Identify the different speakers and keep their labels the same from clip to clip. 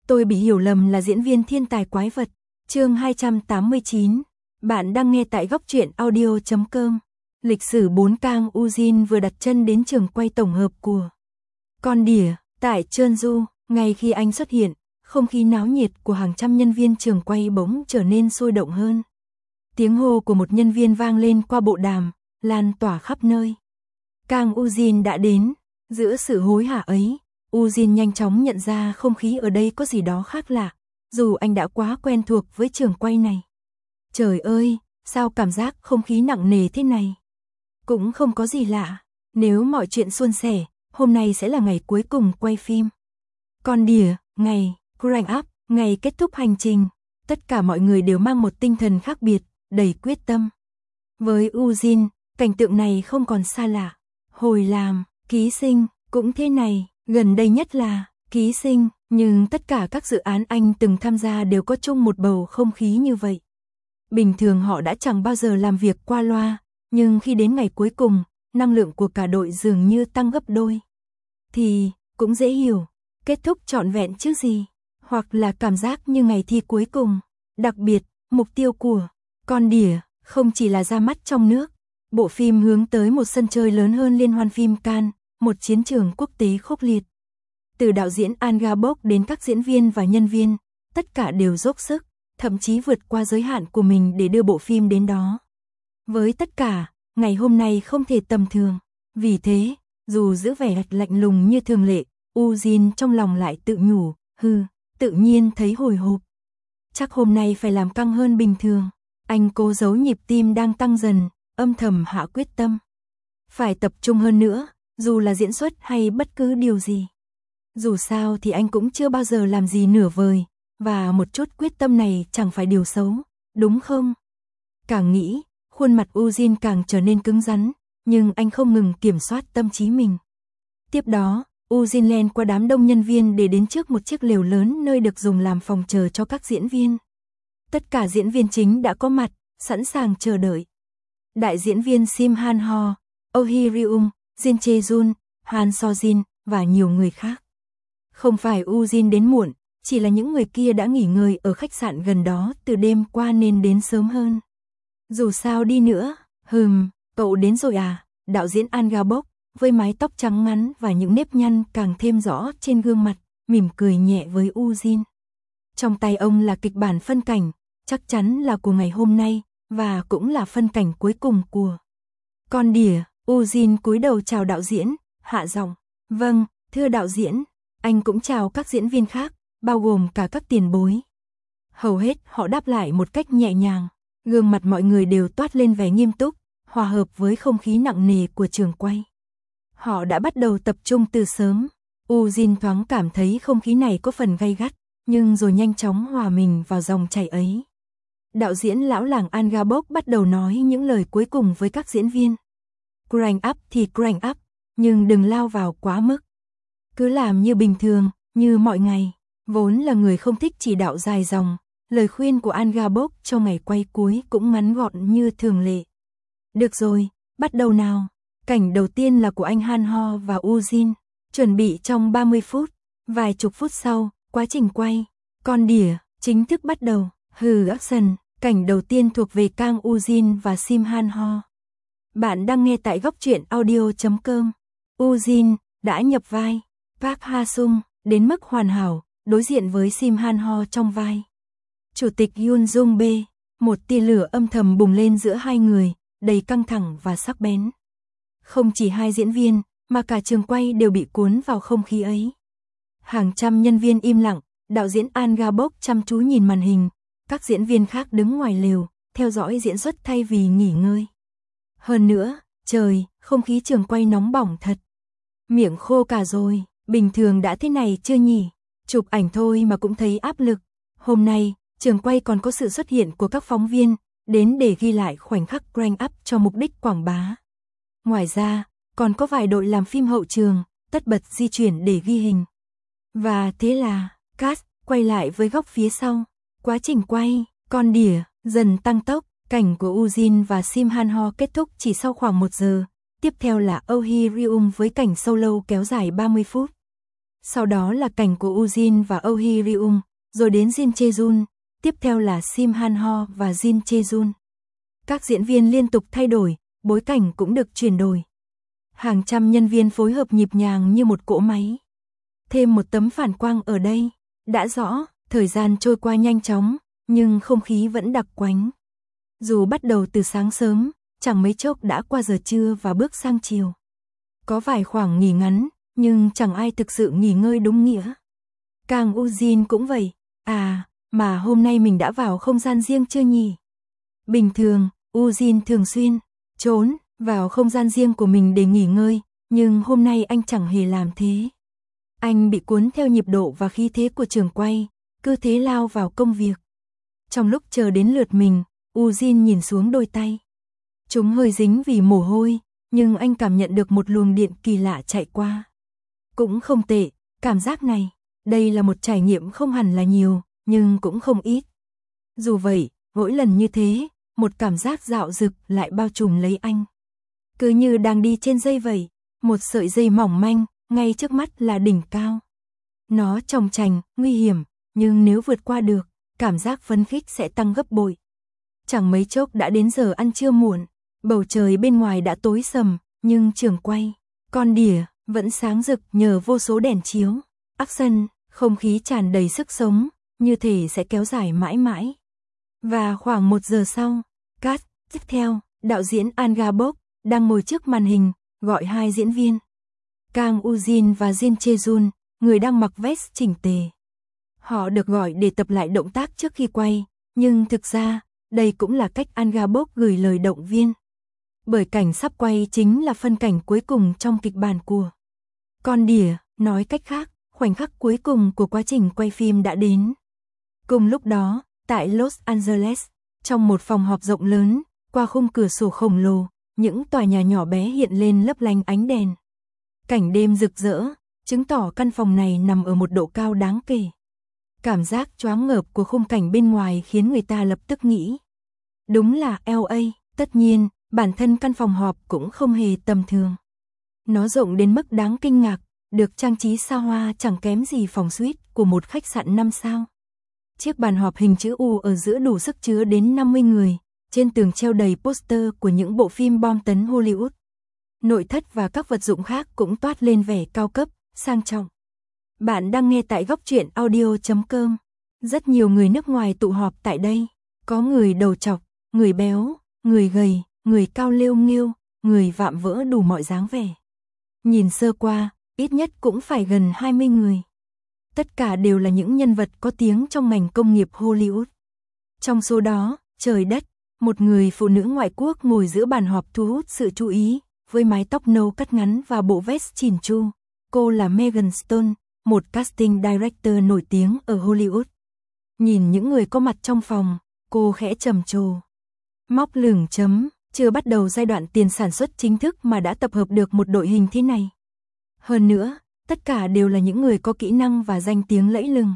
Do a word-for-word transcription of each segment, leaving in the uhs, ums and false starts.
Speaker 1: Tôi bị hiểu lầm là diễn viên thiên tài quái vật. Chương hai trăm tám mươi chín. Bạn đang nghe tại góc truyện audio chấm com. Lịch sử bốn Kang Ujin vừa đặt chân đến trường quay tổng hợp của Con Đỉa tại Jeonju. Ngay khi anh xuất hiện, không khí náo nhiệt của hàng trăm nhân viên trường quay bỗng trở nên sôi động hơn. Tiếng hô của một nhân viên vang lên qua bộ đàm, lan tỏa khắp nơi. Kang Ujin đã đến. Giữa sự hối hả ấy, Ujin nhanh chóng nhận ra không khí ở đây có gì đó khác lạ, dù anh đã quá quen thuộc với trường quay này. Trời ơi, sao cảm giác không khí nặng nề thế này? Cũng không có gì lạ, nếu mọi chuyện suôn sẻ, hôm nay sẽ là ngày cuối cùng quay phim. Con Đỉa, ngày crank up, ngày kết thúc hành trình, tất cả mọi người đều mang một tinh thần khác biệt, đầy quyết tâm. Với Ujin, cảnh tượng này không còn xa lạ. Hồi làm ký sinh cũng thế này, gần đây nhất là ký sinh, nhưng tất cả các dự án anh từng tham gia đều có chung một bầu không khí như vậy. Bình thường họ đã chẳng bao giờ làm việc qua loa, nhưng khi đến ngày cuối cùng, năng lượng của cả đội dường như tăng gấp đôi. Thì, cũng dễ hiểu, kết thúc trọn vẹn chứ gì, hoặc là cảm giác như ngày thi cuối cùng. Đặc biệt, mục tiêu của Con Đỉa không chỉ là ra mắt trong nước. Bộ phim hướng tới một sân chơi lớn hơn liên hoan phim Cannes, một chiến trường quốc tế khốc liệt. Từ đạo diễn An Ga-bok đến các diễn viên và nhân viên, tất cả đều dốc sức, thậm chí vượt qua giới hạn của mình để đưa bộ phim đến đó. Với tất cả, ngày hôm nay không thể tầm thường. Vì thế, dù giữ vẻ lạnh lùng như thường lệ, Ujin trong lòng lại tự nhủ, hừ, tự nhiên thấy hồi hộp. Chắc hôm nay phải làm căng hơn bình thường. Anh cố giấu nhịp tim đang tăng dần, âm thầm hạ quyết tâm. Phải tập trung hơn nữa, dù là diễn xuất hay bất cứ điều gì. Dù sao thì anh cũng chưa bao giờ làm gì nửa vời, và một chút quyết tâm này chẳng phải điều xấu, đúng không? Càng nghĩ, khuôn mặt Ujin càng trở nên cứng rắn, nhưng anh không ngừng kiểm soát tâm trí mình. Tiếp đó, Ujin len qua đám đông nhân viên để đến trước một chiếc lều lớn nơi được dùng làm phòng chờ cho các diễn viên. Tất cả diễn viên chính đã có mặt, sẵn sàng chờ đợi. Đại diễn viên Sim Han Ho, Oh Hee Ryung, Jin Chae Jun, Han So Jin và nhiều người khác. Không phải Ujin đến muộn, chỉ là những người kia đã nghỉ ngơi ở khách sạn gần đó từ đêm qua nên đến sớm hơn. Dù sao đi nữa, hừm, cậu đến rồi à? Đạo diễn An Ga-bok, với mái tóc trắng ngắn và những nếp nhăn càng thêm rõ trên gương mặt, mỉm cười nhẹ với Ujin. Trong tay ông là kịch bản phân cảnh, chắc chắn là của ngày hôm nay, và cũng là phân cảnh cuối cùng của Con Đỉa. Ujin cúi đầu chào đạo diễn, hạ giọng, vâng, thưa đạo diễn. Anh cũng chào các diễn viên khác, bao gồm cả các tiền bối. Hầu hết họ đáp lại một cách nhẹ nhàng, gương mặt mọi người đều toát lên vẻ nghiêm túc, hòa hợp với không khí nặng nề của trường quay. Họ đã bắt đầu tập trung từ sớm. Ujin thoáng cảm thấy không khí này có phần gay gắt, nhưng rồi nhanh chóng hòa mình vào dòng chảy ấy. Đạo diễn lão làng An Ga-bok bắt đầu nói những lời cuối cùng với các diễn viên. Crank up thì crank up, nhưng đừng lao vào quá mức. Cứ làm như bình thường, như mọi ngày. Vốn là người không thích chỉ đạo dài dòng, lời khuyên của An Ga-bok cho ngày quay cuối cũng ngắn gọn như thường lệ. Được rồi, bắt đầu nào. Cảnh đầu tiên là của anh Han Ho và Ujin, chuẩn bị trong ba mươi phút. Vài chục phút sau, quá trình quay Con Đỉa chính thức bắt đầu. Hừ action, cảnh đầu tiên thuộc về Kang Ujin và Sim Han Ho. Bạn đang nghe tại góc truyện audio chấm com. Ujin đã nhập vai Park Ha Sung đến mức hoàn hảo, đối diện với Sim Han Ho trong vai Chủ tịch Yoon Jung Bae. Một tia lửa âm thầm bùng lên giữa hai người, đầy căng thẳng và sắc bén. Không chỉ hai diễn viên, mà cả trường quay đều bị cuốn vào không khí ấy. Hàng trăm nhân viên im lặng, đạo diễn An Ga-bok chăm chú nhìn màn hình, các diễn viên khác đứng ngoài lều, theo dõi diễn xuất thay vì nghỉ ngơi. Hơn nữa, trời, không khí trường quay nóng bỏng thật. Miệng khô cả rồi, bình thường đã thế này chưa nhỉ? Chụp ảnh thôi mà cũng thấy áp lực. Hôm nay, trường quay còn có sự xuất hiện của các phóng viên, đến để ghi lại khoảnh khắc crank up cho mục đích quảng bá. Ngoài ra, còn có vài đội làm phim hậu trường, tất bật di chuyển để ghi hình. Và thế là, cast quay lại với góc phía sau. Quá trình quay Con Đỉa dần tăng tốc, cảnh của Ujin và Sim Han Ho kết thúc chỉ sau khoảng một giờ. Tiếp theo là Oh Hee Ryung với cảnh solo kéo dài ba mươi phút. Sau đó là cảnh của Ujin và Oh Hee Ryung, rồi đến Jin Chae-jun, tiếp theo là Sim Han Ho và Jin Chae-jun. Các diễn viên liên tục thay đổi, bối cảnh cũng được chuyển đổi. Hàng trăm nhân viên phối hợp nhịp nhàng như một cỗ máy. Thêm một tấm phản quang ở đây, đã rõ, thời gian trôi qua nhanh chóng, nhưng không khí vẫn đặc quánh. Dù bắt đầu từ sáng sớm, chẳng mấy chốc đã qua giờ trưa và bước sang chiều. Có vài khoảng nghỉ ngắn, nhưng chẳng ai thực sự nghỉ ngơi đúng nghĩa. Kang Ujin cũng vậy, à, mà hôm nay mình đã vào không gian riêng chưa nhỉ? Bình thường, Ujin thường xuyên trốn vào không gian riêng của mình để nghỉ ngơi, nhưng hôm nay anh chẳng hề làm thế. Anh bị cuốn theo nhịp độ và khí thế của trường quay, cứ thế lao vào công việc. Trong lúc chờ đến lượt mình, Ujin nhìn xuống đôi tay. Chúng hơi dính vì mồ hôi, nhưng anh cảm nhận được một luồng điện kỳ lạ chạy qua. Cũng không tệ, cảm giác này, đây là một trải nghiệm không hẳn là nhiều, nhưng cũng không ít. Dù vậy, mỗi lần như thế, một cảm giác dạo dực lại bao trùm lấy anh. Cứ như đang đi trên dây vậy, một sợi dây mỏng manh, ngay trước mắt là đỉnh cao. Nó chòng chành, nguy hiểm, nhưng nếu vượt qua được, cảm giác phấn khích sẽ tăng gấp bội. Chẳng mấy chốc đã đến giờ ăn trưa muộn, bầu trời bên ngoài đã tối sầm, nhưng trường quay, con đỉa, vẫn sáng rực nhờ vô số đèn chiếu. Action, không khí tràn đầy sức sống, như thể sẽ kéo dài mãi mãi. Và khoảng một giờ sau, cast tiếp theo, đạo diễn An Ga-bok đang ngồi trước màn hình, gọi hai diễn viên. Kang Ujin và Jin Chae-jun, người đang mặc vest chỉnh tề. Họ được gọi để tập lại động tác trước khi quay, nhưng thực ra, đây cũng là cách An Ga-bok gửi lời động viên. Bởi cảnh sắp quay chính là phân cảnh cuối cùng trong kịch bản của Con đỉa, nói cách khác, khoảnh khắc cuối cùng của quá trình quay phim đã đến. Cùng lúc đó, tại Los Angeles, trong một phòng họp rộng lớn, qua khung cửa sổ khổng lồ, những tòa nhà nhỏ bé hiện lên lấp lánh ánh đèn. Cảnh đêm rực rỡ, chứng tỏ căn phòng này nằm ở một độ cao đáng kể. Cảm giác choáng ngợp của khung cảnh bên ngoài khiến người ta lập tức nghĩ. Đúng là L A, tất nhiên, bản thân căn phòng họp cũng không hề tầm thường. Nó rộng đến mức đáng kinh ngạc, được trang trí xa hoa chẳng kém gì phòng suite của một khách sạn năm sao. Chiếc bàn họp hình chữ U ở giữa đủ sức chứa đến năm mươi người, trên tường treo đầy poster của những bộ phim bom tấn Hollywood. Nội thất và các vật dụng khác cũng toát lên vẻ cao cấp, sang trọng. Bạn đang nghe tại góc truyện audio chấm com. Rất nhiều người nước ngoài tụ họp tại đây. Có người đầu trọc, người béo, người gầy, người cao lêu nghêu, người vạm vỡ đủ mọi dáng vẻ. Nhìn sơ qua, ít nhất cũng phải gần hai mươi người. Tất cả đều là những nhân vật có tiếng trong ngành công nghiệp Hollywood. Trong số đó, trời đất, một người phụ nữ ngoại quốc ngồi giữa bàn họp thu hút sự chú ý, với mái tóc nâu cắt ngắn và bộ vest chỉn chu. Cô là Megan Stone, một casting director nổi tiếng ở Hollywood. Nhìn những người có mặt trong phòng, cô khẽ trầm trồ. Móc lửng chấm, chưa bắt đầu giai đoạn tiền sản xuất chính thức mà đã tập hợp được một đội hình thế này. Hơn nữa, tất cả đều là những người có kỹ năng và danh tiếng lẫy lừng.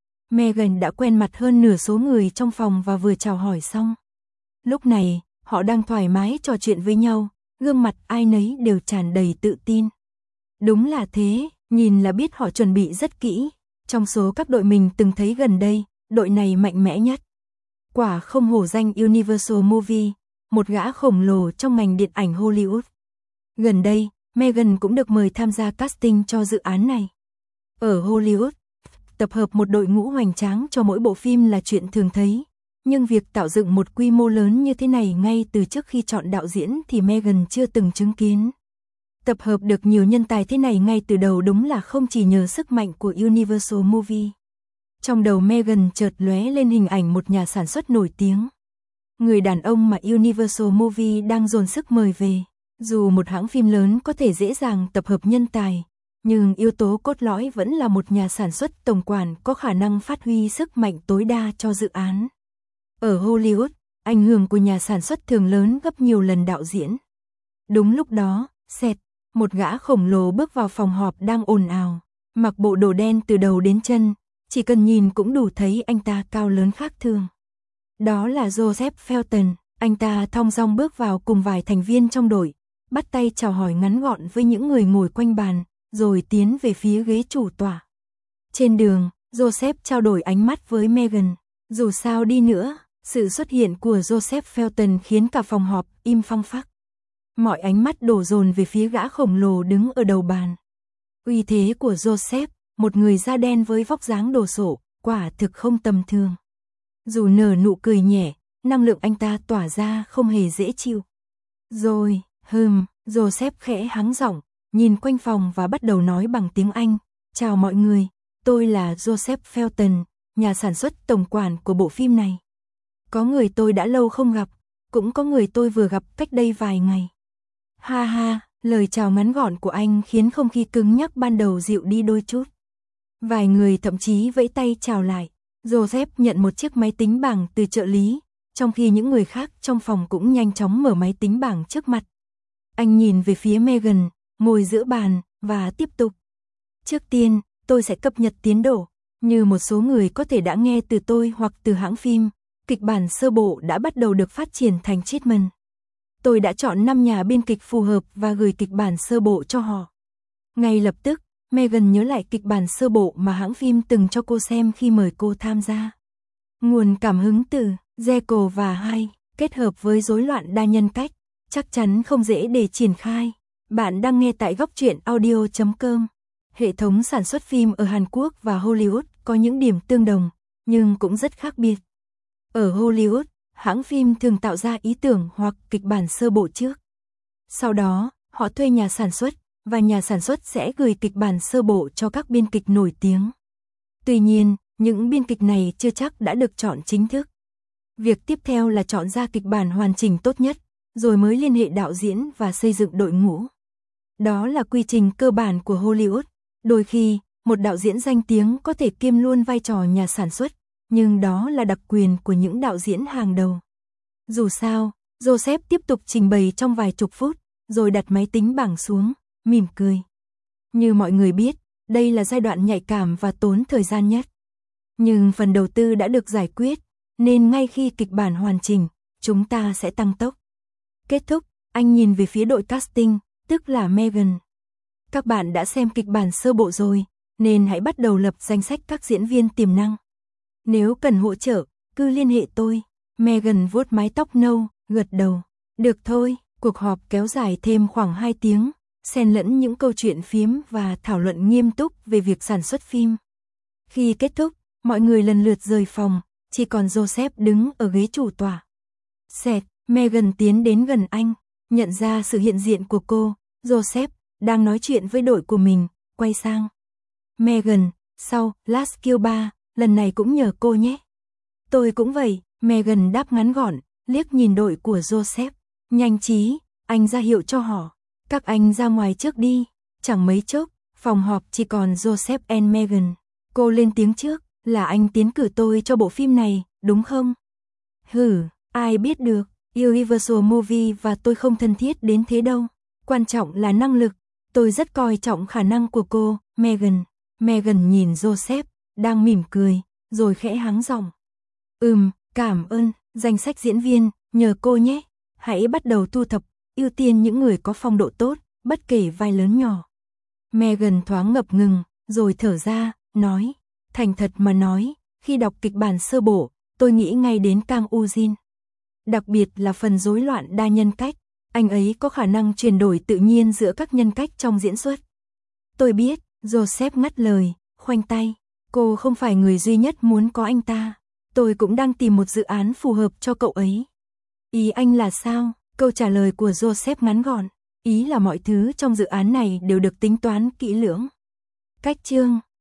Speaker 1: Megan đã quen mặt hơn nửa số người trong phòng và vừa chào hỏi xong. Lúc này, họ đang thoải mái trò chuyện với nhau, gương mặt ai nấy đều tràn đầy tự tin. Đúng là thế, nhìn là biết họ chuẩn bị rất kỹ. Trong số các đội mình từng thấy gần đây, đội này mạnh mẽ nhất. Quả không hổ danh Universal Movie, một gã khổng lồ trong ngành điện ảnh Hollywood. Gần đây, Megan cũng được mời tham gia casting cho dự án này. Ở Hollywood, tập hợp một đội ngũ hoành tráng cho mỗi bộ phim là chuyện thường thấy. Nhưng việc tạo dựng một quy mô lớn như thế này ngay từ trước khi chọn đạo diễn thì Megan chưa từng chứng kiến. Tập hợp được nhiều nhân tài thế này ngay từ đầu đúng là không chỉ nhờ sức mạnh của Universal Movie. Trong đầu Megan chợt lóe lên hình ảnh một nhà sản xuất nổi tiếng. Người đàn ông mà Universal Movie đang dồn sức mời về. Dù một hãng phim lớn có thể dễ dàng tập hợp nhân tài, nhưng yếu tố cốt lõi vẫn là một nhà sản xuất tổng quản có khả năng phát huy sức mạnh tối đa cho dự án. Ở Hollywood, ảnh hưởng của nhà sản xuất thường lớn gấp nhiều lần đạo diễn. Đúng lúc đó, xẹt, một gã khổng lồ bước vào phòng họp đang ồn ào, mặc bộ đồ đen từ đầu đến chân, chỉ cần nhìn cũng đủ thấy anh ta cao lớn khác thường. Đó là Joseph Felton, anh ta thong dong bước vào cùng vài thành viên trong đội, bắt tay chào hỏi ngắn gọn với những người ngồi quanh bàn, rồi tiến về phía ghế chủ tọa. Trên đường, Joseph trao đổi ánh mắt với Meghan. Dù sao đi nữa, sự xuất hiện của Joseph Felton khiến cả phòng họp im phăng phắc. Mọi ánh mắt đổ dồn về phía gã khổng lồ đứng ở đầu bàn. Uy thế của Joseph, một người da đen với vóc dáng đồ sộ, quả thực không tầm thường. Dù nở nụ cười nhẹ, năng lượng anh ta tỏa ra không hề dễ chịu. Rồi, hừm, Joseph khẽ hắng giọng, nhìn quanh phòng và bắt đầu nói bằng tiếng Anh. Chào mọi người, tôi là Joseph Felton, nhà sản xuất tổng quản của bộ phim này. Có người tôi đã lâu không gặp, cũng có người tôi vừa gặp cách đây vài ngày. Ha ha, lời chào ngắn gọn của anh khiến không khí cứng nhắc ban đầu dịu đi đôi chút. Vài người thậm chí vẫy tay chào lại. Joseph nhận một chiếc máy tính bảng từ trợ lý, trong khi những người khác trong phòng cũng nhanh chóng mở máy tính bảng trước mặt. Anh nhìn về phía Meghan, ngồi giữa bàn, và tiếp tục. Trước tiên, tôi sẽ cập nhật tiến độ. Như một số người có thể đã nghe từ tôi hoặc từ hãng phim, kịch bản sơ bộ đã bắt đầu được phát triển thành treatment. Tôi đã chọn năm nhà biên kịch phù hợp và gửi kịch bản sơ bộ cho họ. Ngay lập tức, Meghan nhớ lại kịch bản sơ bộ mà hãng phim từng cho cô xem khi mời cô tham gia. Nguồn cảm hứng từ Jekyll và Hyde, kết hợp với rối loạn đa nhân cách, chắc chắn không dễ để triển khai. Bạn đang nghe tại góc truyện audio chấm com. Hệ thống sản xuất phim ở Hàn Quốc và Hollywood có những điểm tương đồng, nhưng cũng rất khác biệt. Ở Hollywood, hãng phim thường tạo ra ý tưởng hoặc kịch bản sơ bộ trước. Sau đó, họ thuê nhà sản xuất, và nhà sản xuất sẽ gửi kịch bản sơ bộ cho các biên kịch nổi tiếng. Tuy nhiên, những biên kịch này chưa chắc đã được chọn chính thức. Việc tiếp theo là chọn ra kịch bản hoàn chỉnh tốt nhất, rồi mới liên hệ đạo diễn và xây dựng đội ngũ. Đó là quy trình cơ bản của Hollywood. Đôi khi, một đạo diễn danh tiếng có thể kiêm luôn vai trò nhà sản xuất, nhưng đó là đặc quyền của những đạo diễn hàng đầu. Dù sao, Joseph tiếp tục trình bày trong vài chục phút, rồi đặt máy tính bảng xuống, mỉm cười. Như mọi người biết, đây là giai đoạn nhạy cảm và tốn thời gian nhất. Nhưng phần đầu tư đã được giải quyết, nên ngay khi kịch bản hoàn chỉnh, chúng ta sẽ tăng tốc. Kết thúc, anh nhìn về phía đội casting, tức là Meghan. Các bạn đã xem kịch bản sơ bộ rồi, nên hãy bắt đầu lập danh sách các diễn viên tiềm năng. Nếu cần hỗ trợ, cứ liên hệ tôi. Meghan vuốt mái tóc nâu, gật đầu. Được thôi, cuộc họp kéo dài thêm khoảng hai tiếng, xen lẫn những câu chuyện phiếm và thảo luận nghiêm túc về việc sản xuất phim. Khi kết thúc, mọi người lần lượt rời phòng, chỉ còn Joseph đứng ở ghế chủ tọa. Sệt, Meghan tiến đến gần anh, nhận ra sự hiện diện của cô. Joseph đang nói chuyện với đội của mình, quay sang. Meghan, sau Last Kill ba, lần này cũng nhờ cô nhé. Tôi cũng vậy, Meghan đáp ngắn gọn, liếc nhìn đội của Joseph. Nhanh trí, anh ra hiệu cho họ. Các anh ra ngoài trước đi. Chẳng mấy chốc, phòng họp chỉ còn Joseph and Meghan. Cô lên tiếng trước, là anh tiến cử tôi cho bộ phim này, đúng không? Hử, ai biết được, Universal Movie và tôi không thân thiết đến thế đâu. Quan trọng là năng lực. Tôi rất coi trọng khả năng của cô, Meghan. Meghan nhìn Joseph, đang mỉm cười, rồi khẽ hắng giọng. Ừm, cảm ơn, danh sách diễn viên, nhờ cô nhé. Hãy bắt đầu thu thập, ưu tiên những người có phong độ tốt, bất kể vai lớn nhỏ. Meghan thoáng ngập ngừng, rồi thở ra, nói. Thành thật mà nói, khi đọc kịch bản sơ bộ, tôi nghĩ ngay đến Kang Ujin. Đặc biệt là phần rối loạn đa nhân cách, anh ấy có khả năng chuyển đổi tự nhiên giữa các nhân cách trong diễn xuất. Tôi biết, Joseph ngắt lời, khoanh tay. Cô không phải người duy nhất muốn có anh ta. Tôi cũng đang tìm một dự án phù hợp cho cậu ấy. Ý anh là sao? Câu trả lời của Joseph ngắn gọn. Ý là mọi thứ trong dự án này đều được tính toán kỹ lưỡng. Cách chương